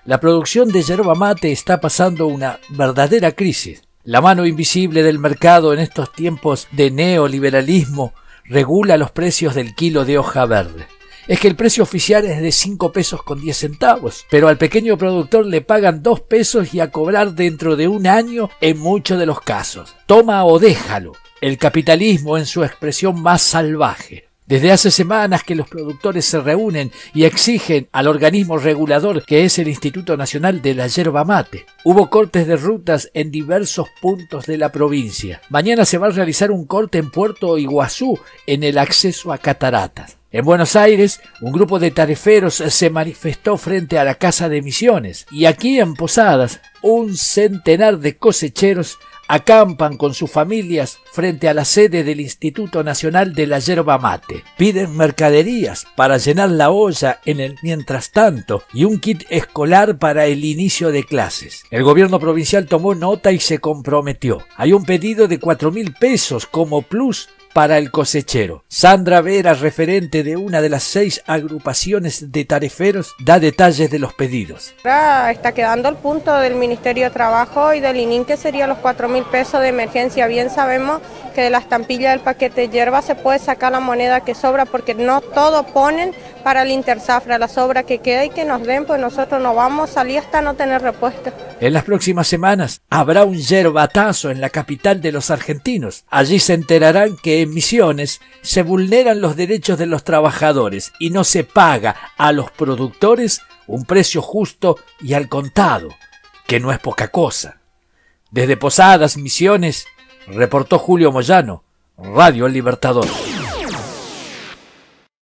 La producción de yerba mate está pasando una verdadera crisis. La mano invisible del mercado en estos tiempos de neoliberalismo regula los precios del kilo de hoja verde. Es que el precio oficial es de 5 pesos con 10 centavos, pero al pequeño productor le pagan 2 pesos y a cobrar dentro de un año en muchos de los casos. Toma o déjalo, el capitalismo en su expresión más salvaje. Desde hace semanas que los productores se reúnen y exigen al organismo regulador que es el Instituto Nacional de la Yerba Mate. Hubo cortes de rutas en diversos puntos de la provincia. Mañana se va a realizar un corte en Puerto Iguazú en el acceso a Cataratas. En Buenos Aires, un grupo de tareferos se manifestó frente a la Casa de Misiones y aquí en Posadas, un centenar de cosecheros acampan con sus familias frente a la sede del Instituto Nacional de la Yerba Mate. Piden mercaderías para llenar la olla en el mientras tanto y un kit escolar para el inicio de clases. El gobierno provincial tomó nota y se comprometió. Hay un pedido de 4.000 pesos como plus para el cosechero. Sandra Vera, referente de una de las 6 agrupaciones de tareferos, da detalles de los pedidos. Ahora está quedando el punto del Ministerio de Trabajo y del ININ, que serían los 4.000 pesos de emergencia. Bien sabemos que de la estampilla del paquete de hierba se puede sacar la moneda que sobra, porque no todo ponen para el Intersafra, la sobra que queda y que nos den, pues nosotros no vamos a salir hasta no tener repuesto. En las próximas semanas habrá un yerbatazo en la capital de los argentinos. Allí se enterarán que en Misiones se vulneran los derechos de los trabajadores y no se paga a los productores un precio justo y al contado, que no es poca cosa. Desde Posadas, Misiones, reportó Julio Moyano, Radio El Libertador.